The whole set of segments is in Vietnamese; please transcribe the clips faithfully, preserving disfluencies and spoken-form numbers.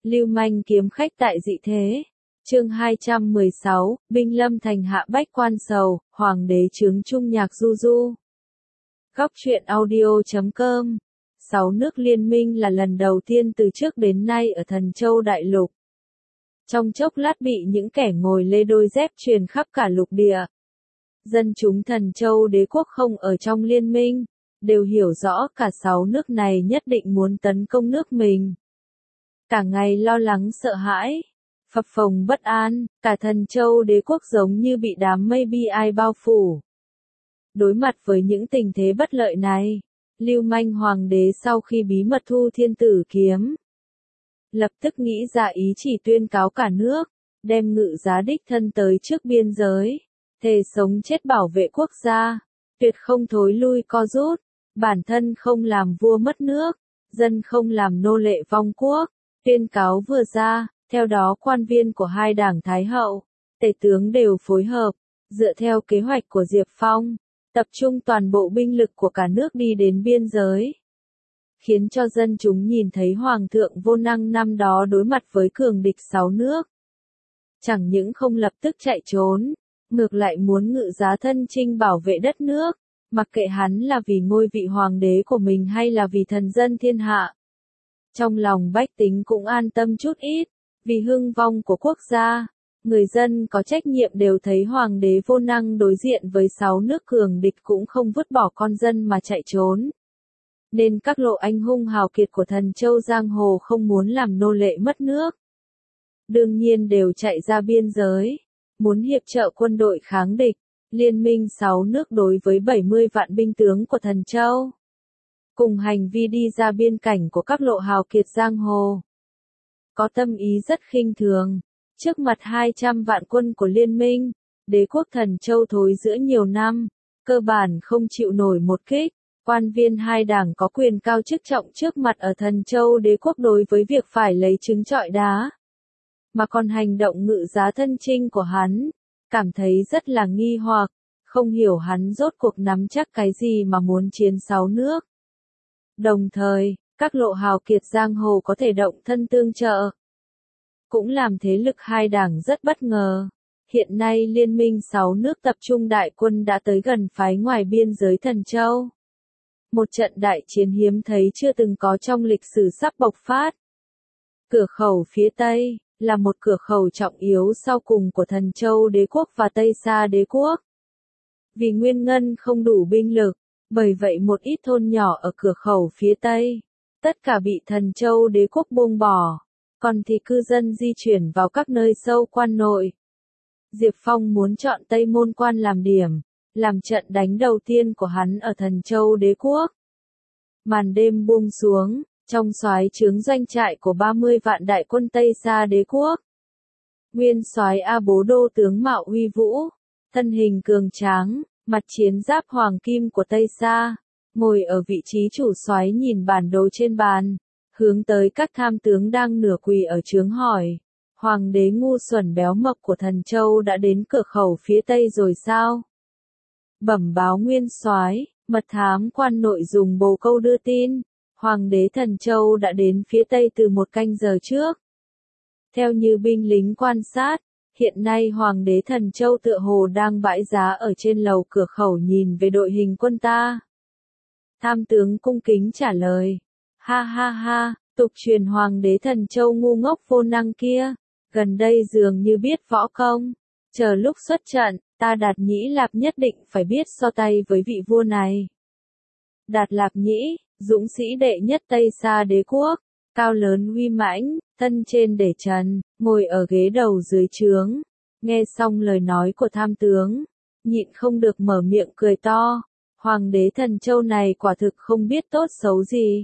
Lưu manh kiếm khách tại dị thế. Chương hai trăm mười sáu, binh lâm thành hạ bách quan sầu, hoàng đế chướng trung nhạc du du. Góc truyện audio chấm com. Sáu nước liên minh là lần đầu tiên từ trước đến nay ở Thần Châu Đại Lục. Trong chốc lát bị những kẻ ngồi lê đôi dép truyền khắp cả lục địa. Dân chúng Thần Châu đế quốc không ở trong liên minh, đều hiểu rõ cả sáu nước này nhất định muốn tấn công nước mình. Cả ngày lo lắng sợ hãi, phập phồng bất an, cả Thần Châu đế quốc giống như bị đám mây bi ai bao phủ. Đối mặt với những tình thế bất lợi này, Lưu manh hoàng đế sau khi bí mật thu thiên tử kiếm, lập tức nghĩ ra ý chỉ tuyên cáo cả nước, đem ngự giá đích thân tới trước biên giới, thề sống chết bảo vệ quốc gia, tuyệt không thối lui co rút, bản thân không làm vua mất nước, dân không làm nô lệ vong quốc. Tuyên cáo vừa ra, theo đó quan viên của hai đảng Thái Hậu, Tể tướng đều phối hợp, dựa theo kế hoạch của Diệp Phong, tập trung toàn bộ binh lực của cả nước đi đến biên giới. Khiến cho dân chúng nhìn thấy Hoàng thượng vô năng năm đó đối mặt với cường địch sáu nước. Chẳng những không lập tức chạy trốn, ngược lại muốn ngự giá thân chinh bảo vệ đất nước, mặc kệ hắn là vì ngôi vị hoàng đế của mình hay là vì thần dân thiên hạ. Trong lòng bách tính cũng an tâm chút ít, vì hưng vong của quốc gia, người dân có trách nhiệm đều thấy hoàng đế vô năng đối diện với sáu nước cường địch cũng không vứt bỏ con dân mà chạy trốn. Nên các lộ anh hùng hào kiệt của Thần Châu giang hồ không muốn làm nô lệ mất nước. Đương nhiên đều chạy ra biên giới, muốn hiệp trợ quân đội kháng địch, liên minh sáu nước đối với bảy mươi vạn binh tướng của Thần Châu. Cùng hành vi đi ra biên cảnh của các lộ hào kiệt giang hồ. Có tâm ý rất khinh thường, trước mặt hai trăm vạn quân của liên minh, đế quốc Thần Châu thối giữa nhiều năm, cơ bản không chịu nổi một kích, quan viên hai đảng có quyền cao chức trọng trước mặt ở Thần Châu đế quốc đối với việc phải lấy trứng trọi đá. Mà còn hành động ngự giá thân chinh của hắn, cảm thấy rất là nghi hoặc, không hiểu hắn rốt cuộc nắm chắc cái gì mà muốn chiến sáu nước. Đồng thời, các lộ hào kiệt giang hồ có thể động thân tương trợ. Cũng làm thế lực hai đảng rất bất ngờ. Hiện nay liên minh sáu nước tập trung đại quân đã tới gần phái ngoài biên giới Thần Châu. Một trận đại chiến hiếm thấy chưa từng có trong lịch sử sắp bộc phát. Cửa khẩu phía Tây, là một cửa khẩu trọng yếu sau cùng của Thần Châu đế quốc và Tây Sa đế quốc. Vì nguyên ngân không đủ binh lực, bởi vậy một ít thôn nhỏ ở cửa khẩu phía Tây, tất cả bị Thần Châu đế quốc buông bỏ, còn thì cư dân di chuyển vào các nơi sâu quan nội. Diệp Phong muốn chọn Tây Môn Quan làm điểm, làm trận đánh đầu tiên của hắn ở Thần Châu đế quốc. Màn đêm buông xuống, trong soái trướng doanh trại của ba mươi vạn đại quân Tây Sa đế quốc. Nguyên soái A Bố Đô tướng mạo uy vũ, thân hình cường tráng, mặt chiến giáp hoàng kim của Tây Sa, ngồi ở vị trí chủ soái nhìn bản đồ trên bàn, hướng tới các tham tướng đang nửa quỳ ở trướng hỏi, hoàng đế ngu xuẩn béo mập của Thần Châu đã đến cửa khẩu phía Tây rồi sao? Bẩm báo nguyên soái, mật thám quan nội dùng bồ câu đưa tin, hoàng đế Thần Châu đã đến phía Tây từ một canh giờ trước. Theo như binh lính quan sát, hiện nay hoàng đế Thần Châu tựa hồ đang bãi giá ở trên lầu cửa khẩu nhìn về đội hình quân ta. Tham tướng cung kính trả lời, ha ha ha, tục truyền hoàng đế Thần Châu ngu ngốc vô năng kia, gần đây dường như biết võ công, chờ lúc xuất trận, ta Đạt Nhĩ Lạp nhất định phải biết so tay với vị vua này. Đạt Lạp Nhĩ, dũng sĩ đệ nhất Tây Sa đế quốc, cao lớn uy mãnh, thân trên để trần, ngồi ở ghế đầu dưới trướng, nghe xong lời nói của tham tướng, nhịn không được mở miệng cười to, hoàng đế Thần Châu này quả thực không biết tốt xấu gì.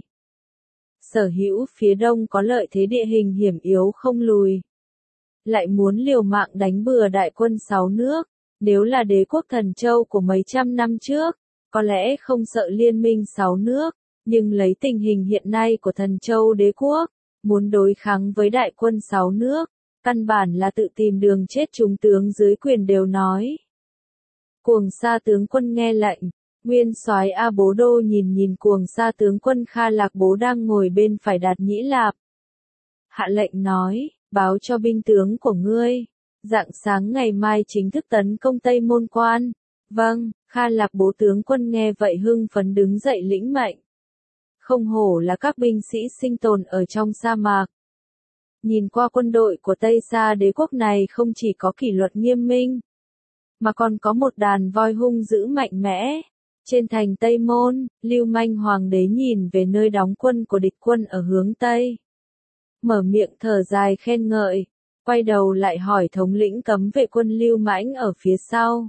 Sở hữu phía đông có lợi thế địa hình hiểm yếu không lùi. Lại muốn liều mạng đánh bừa đại quân sáu nước, nếu là đế quốc Thần Châu của mấy trăm năm trước, có lẽ không sợ liên minh sáu nước, nhưng lấy tình hình hiện nay của Thần Châu đế quốc, muốn đối kháng với đại quân sáu nước, căn bản là tự tìm đường chết. Chúng tướng dưới quyền đều nói. Cuồng Sa tướng quân nghe lệnh, nguyên soái A Bố Đô nhìn nhìn Cuồng Sa tướng quân Kha Lạc Bố đang ngồi bên phải Đạt Nhĩ Lạp. hạ lệnh nói, báo cho binh tướng của ngươi, rạng sáng ngày mai chính thức tấn công Tây Môn Quan. Vâng, Kha Lạc Bố tướng quân nghe vậy hưng phấn đứng dậy lĩnh mệnh. Không hổ là các binh sĩ sinh tồn ở trong sa mạc. Nhìn qua quân đội của Tây Sa đế quốc này không chỉ có kỷ luật nghiêm minh, mà còn có một đàn voi hung dữ mạnh mẽ. Trên thành Tây Môn, Lưu Manh hoàng đế nhìn về nơi đóng quân của địch quân ở hướng Tây. Mở miệng thở dài khen ngợi, quay đầu lại hỏi thống lĩnh cấm vệ quân Lưu Mãnh ở phía sau.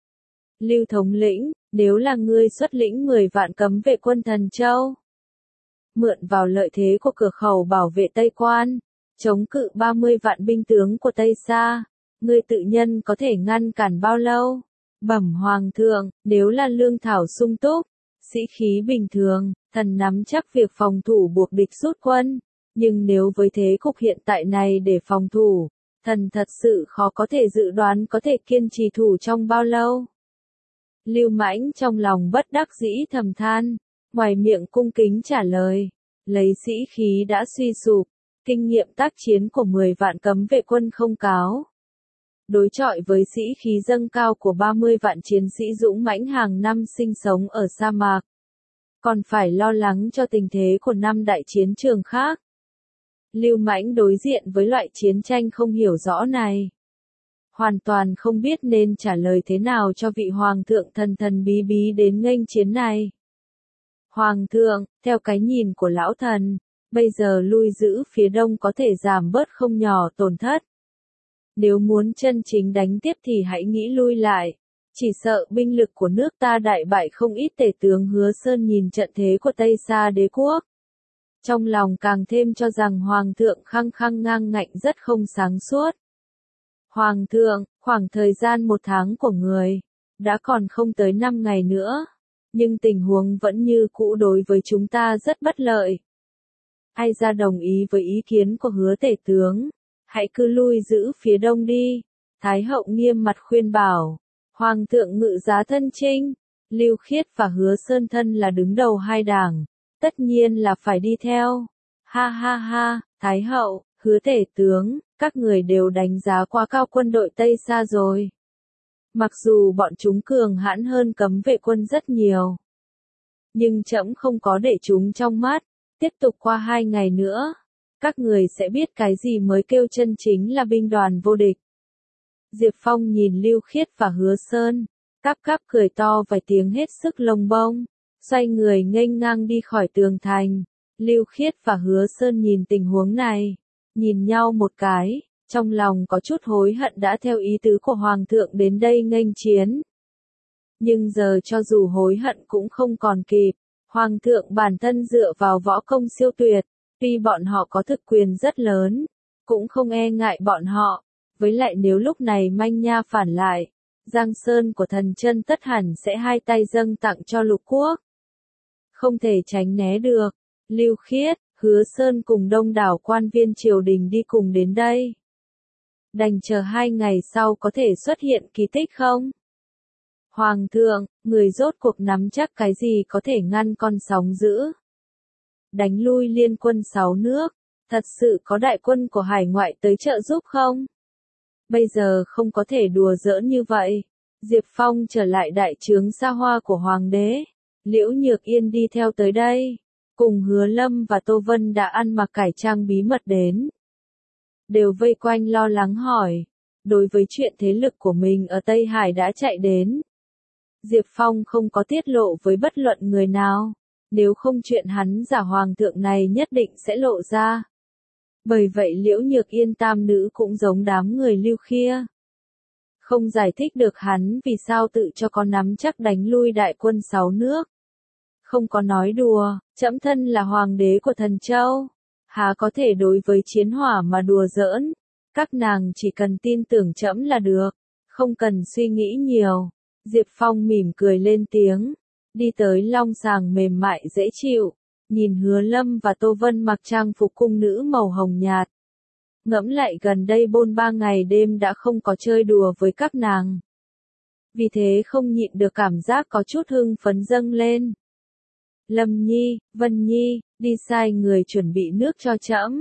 Lưu thống lĩnh, nếu là ngươi xuất lĩnh mười vạn cấm vệ quân Thần Châu, mượn vào lợi thế của cửa khẩu bảo vệ Tây Quan, chống cự ba mươi vạn binh tướng của Tây Sa, ngươi tự nhân có thể ngăn cản bao lâu? Bẩm hoàng thượng, nếu là lương thảo sung túc, sĩ khí bình thường, thần nắm chắc việc phòng thủ buộc địch rút quân, nhưng nếu với thế cục hiện tại này để phòng thủ, thần thật sự khó có thể dự đoán có thể kiên trì thủ trong bao lâu. Lưu Mãnh trong lòng bất đắc dĩ thầm than, ngoài miệng cung kính trả lời, lấy sĩ khí đã suy sụp, kinh nghiệm tác chiến của mười vạn cấm vệ quân không cáo. Đối chọi với sĩ khí dâng cao của ba mươi vạn chiến sĩ dũng mãnh hàng năm sinh sống ở sa mạc, còn phải lo lắng cho tình thế của năm đại chiến trường khác. Lưu Mãnh đối diện với loại chiến tranh không hiểu rõ này, hoàn toàn không biết nên trả lời thế nào cho vị hoàng thượng thần thần bí bí đến nghênh chiến này. Hoàng thượng, theo cái nhìn của lão thần, bây giờ lui giữ phía đông có thể giảm bớt không nhỏ tổn thất. Nếu muốn chân chính đánh tiếp thì hãy nghĩ lui lại, chỉ sợ binh lực của nước ta đại bại không ít. Tể tướng Hứa Sơn nhìn trận thế của Tây Sa đế quốc, trong lòng càng thêm cho rằng hoàng thượng khăng khăng ngang ngạnh rất không sáng suốt. Hoàng thượng, khoảng thời gian một tháng của người, đã còn không tới năm ngày nữa, nhưng tình huống vẫn như cũ đối với chúng ta rất bất lợi. Ai ra đồng ý với ý kiến của Hứa tể tướng, hãy cứ lui giữ phía đông đi. Thái hậu nghiêm mặt khuyên bảo, hoàng thượng ngự giá thân chinh, Lưu Khiết và Hứa Sơn thân là đứng đầu hai đảng, tất nhiên là phải đi theo. Ha ha ha, Thái hậu, Hứa tể tướng, các người đều đánh giá quá cao quân đội Tây Sa rồi. Mặc dù bọn chúng cường hãn hơn cấm vệ quân rất nhiều, nhưng trẫm không có để chúng trong mắt. Tiếp tục qua hai ngày nữa, các người sẽ biết cái gì mới kêu chân chính là binh đoàn vô địch. Diệp Phong nhìn Lưu Khiết và Hứa Sơn, cáp cáp cười to vài tiếng hết sức lông bông, xoay người nghênh ngang đi khỏi tường thành. Lưu Khiết và Hứa Sơn nhìn tình huống này, nhìn nhau một cái, trong lòng có chút hối hận đã theo ý tứ của Hoàng thượng đến đây nghênh chiến. Nhưng giờ cho dù hối hận cũng không còn kịp, Hoàng thượng bản thân dựa vào võ công siêu tuyệt, tuy bọn họ có thực quyền rất lớn, cũng không e ngại bọn họ, với lại nếu lúc này Manh Nha phản lại, Giang Sơn của thần chân tất hẳn sẽ hai tay dâng tặng cho lục quốc. Không thể tránh né được, Lưu Khiết, Hứa Sơn cùng đông đảo quan viên triều đình đi cùng đến đây. Đành chờ hai ngày sau có thể xuất hiện kỳ tích không? Hoàng thượng, người rốt cuộc nắm chắc cái gì có thể ngăn con sóng dữ? Đánh lui liên quân sáu nước, thật sự có đại quân của hải ngoại tới trợ giúp không? Bây giờ không có thể đùa giỡn như vậy. Diệp Phong trở lại đại trướng xa hoa của hoàng đế. Liễu Nhược Yên đi theo tới đây, cùng Hứa Lâm và Tô Vân đã ăn mặc cải trang bí mật đến. Đều vây quanh lo lắng hỏi, đối với chuyện thế lực của mình ở Tây Hải đã chạy đến. Diệp Phong không có tiết lộ với bất luận người nào, nếu không chuyện hắn giả hoàng thượng này nhất định sẽ lộ ra. Bởi vậy Liễu Nhược Yên tam nữ cũng giống đám người Lưu Khia. Không giải thích được hắn vì sao tự cho có nắm chắc đánh lui đại quân sáu nước. Không có nói đùa, trẫm thân là hoàng đế của Thần Châu, há có thể đối với chiến hỏa mà đùa giỡn. Các nàng chỉ cần tin tưởng trẫm là được, không cần suy nghĩ nhiều. Diệp Phong mỉm cười lên tiếng, đi tới long sàng mềm mại dễ chịu, nhìn Hứa Lâm và Tô Vân mặc trang phục cung nữ màu hồng nhạt. Ngẫm lại gần đây bôn ba ngày đêm đã không có chơi đùa với các nàng. Vì thế không nhịn được cảm giác có chút hưng phấn dâng lên. Lâm Nhi, Vân Nhi, đi sai người chuẩn bị nước cho trẫm.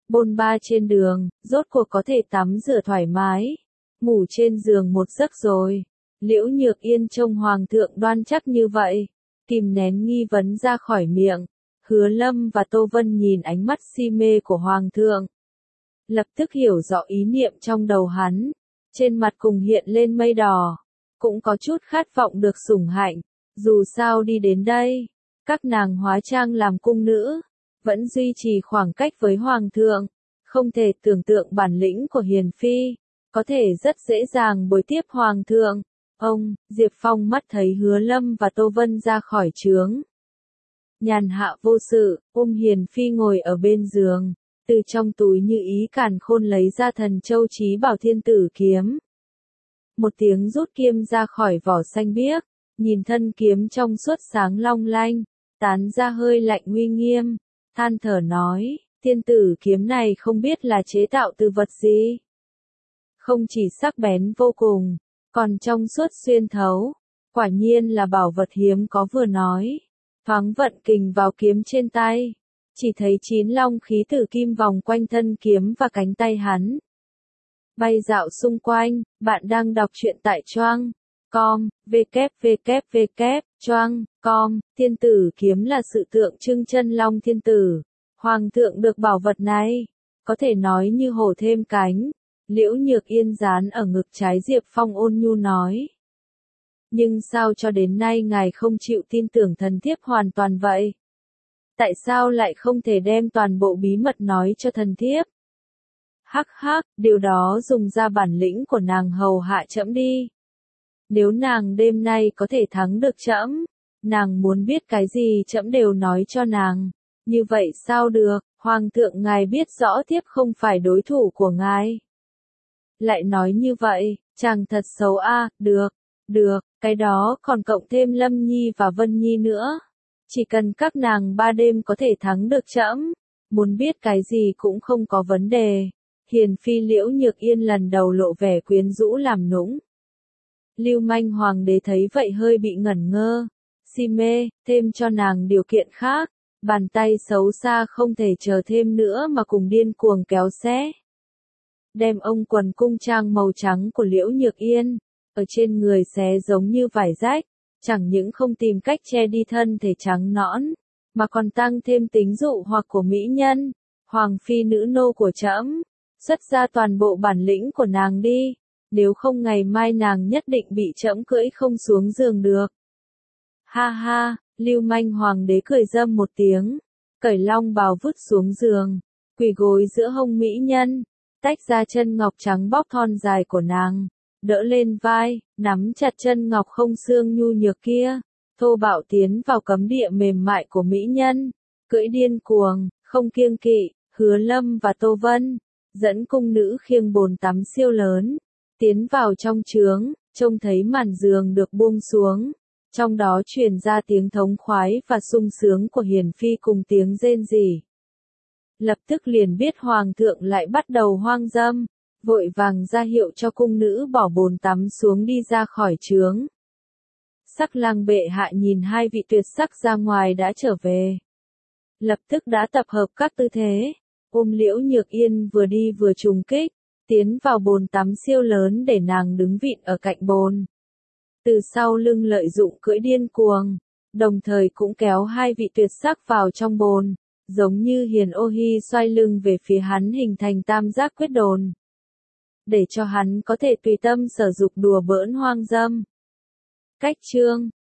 bôn ba trên đường, rốt cuộc có thể tắm rửa thoải mái, ngủ trên giường một giấc rồi. Liễu Nhược Yên trông hoàng thượng đoan chắc như vậy, kìm nén nghi vấn ra khỏi miệng. Hứa Lâm và Tô Vân nhìn ánh mắt si mê của hoàng thượng, lập tức hiểu rõ ý niệm trong đầu hắn, trên mặt cùng hiện lên mây đỏ, cũng có chút khát vọng được sủng hạnh. Dù sao đi đến đây, các nàng hóa trang làm cung nữ, vẫn duy trì khoảng cách với hoàng thượng, không thể tưởng tượng bản lĩnh của Hiền Phi, có thể rất dễ dàng bồi tiếp hoàng thượng. Ông, Diệp Phong mắt thấy Hứa Lâm và Tô Vân ra khỏi trướng. Nhàn hạ vô sự, ôm Hiền Phi ngồi ở bên giường, từ trong túi Như Ý Càn Khôn lấy ra Thần Châu Chí Bảo Thiên Tử kiếm. Một tiếng rút kiếm ra khỏi vỏ xanh biếc, nhìn thân kiếm trong suốt sáng long lanh, tán ra hơi lạnh uy nghiêm, than thở nói, Thiên Tử kiếm này không biết là chế tạo từ vật gì. Không chỉ sắc bén vô cùng, còn trong suốt xuyên thấu, quả nhiên là bảo vật hiếm có. Vừa nói, thoáng vận kình vào kiếm trên tay, chỉ thấy chín long khí tử kim vòng quanh thân kiếm và cánh tay hắn, bay dạo xung quanh. Bạn đang đọc truyện tại Choang com, www choang com. Thiên Tử kiếm là sự tượng trưng chân long thiên tử. Hoàng thượng được bảo vật này, có thể nói như hổ thêm cánh. Liễu Nhược Yên dán ở ngực trái Diệp Phong ôn nhu nói. Nhưng sao cho đến nay ngài không chịu tin tưởng thần thiếp hoàn toàn vậy? Tại sao lại không thể đem toàn bộ bí mật nói cho thần thiếp? Hắc hắc, điều đó dùng ra bản lĩnh của nàng hầu hạ trẫm đi. Nếu nàng đêm nay có thể thắng được trẫm, nàng muốn biết cái gì trẫm đều nói cho nàng. Như vậy sao được, hoàng thượng ngài biết rõ thiếp không phải đối thủ của ngài. Lại nói như vậy, chàng thật xấu a. À, được, được, cái đó còn cộng thêm Lâm Nhi và Vân Nhi nữa. Chỉ cần các nàng ba đêm có thể thắng được trẫm, muốn biết cái gì cũng không có vấn đề. Hiền Phi Liễu Nhược Yên lần đầu lộ vẻ quyến rũ làm nũng. Lưu Manh hoàng đế thấy vậy hơi bị ngẩn ngơ, si mê, thêm cho nàng điều kiện khác, bàn tay xấu xa không thể chờ thêm nữa mà cùng điên cuồng kéo xé. Đem ông quần cung trang màu trắng của Liễu Nhược Yên, ở trên người xé giống như vải rách, chẳng những không tìm cách che đi thân thể trắng nõn, mà còn tăng thêm tính dụ hoặc của mỹ nhân. Hoàng phi nữ nô của trẫm, xuất ra toàn bộ bản lĩnh của nàng đi, nếu không ngày mai nàng nhất định bị trẫm cưỡi không xuống giường được. Ha ha, Lưu Manh hoàng đế cười râm một tiếng, cởi long bào vứt xuống giường, quỳ gối giữa hông mỹ nhân, tách ra chân ngọc trắng bóc thon dài của nàng, đỡ lên vai, nắm chặt chân ngọc không xương nhu nhược kia, thô bạo tiến vào cấm địa mềm mại của mỹ nhân, cưỡi điên cuồng, không kiêng kỵ. Hứa Lâm và Tô Vân dẫn cung nữ khiêng bồn tắm siêu lớn, tiến vào trong trướng, trông thấy màn giường được buông xuống, trong đó truyền ra tiếng thống khoái và sung sướng của Hiền Phi cùng tiếng rên rỉ. Lập tức liền biết hoàng thượng lại bắt đầu hoang dâm, vội vàng ra hiệu cho cung nữ bỏ bồn tắm xuống đi ra khỏi trướng. Sắc lang bệ hạ nhìn hai vị tuyệt sắc ra ngoài đã trở về, lập tức đã tập hợp các tư thế, ôm Liễu Nhược Yên vừa đi vừa trùng kích, tiến vào bồn tắm siêu lớn để nàng đứng vịn ở cạnh bồn. Từ sau lưng lợi dụng cưỡi điên cuồng, đồng thời cũng kéo hai vị tuyệt sắc vào trong bồn, giống như Hiền Ô Hi xoay lưng về phía hắn hình thành tam giác quyết đồn, để cho hắn có thể tùy tâm sở dục đùa bỡn hoang dâm. Cách chương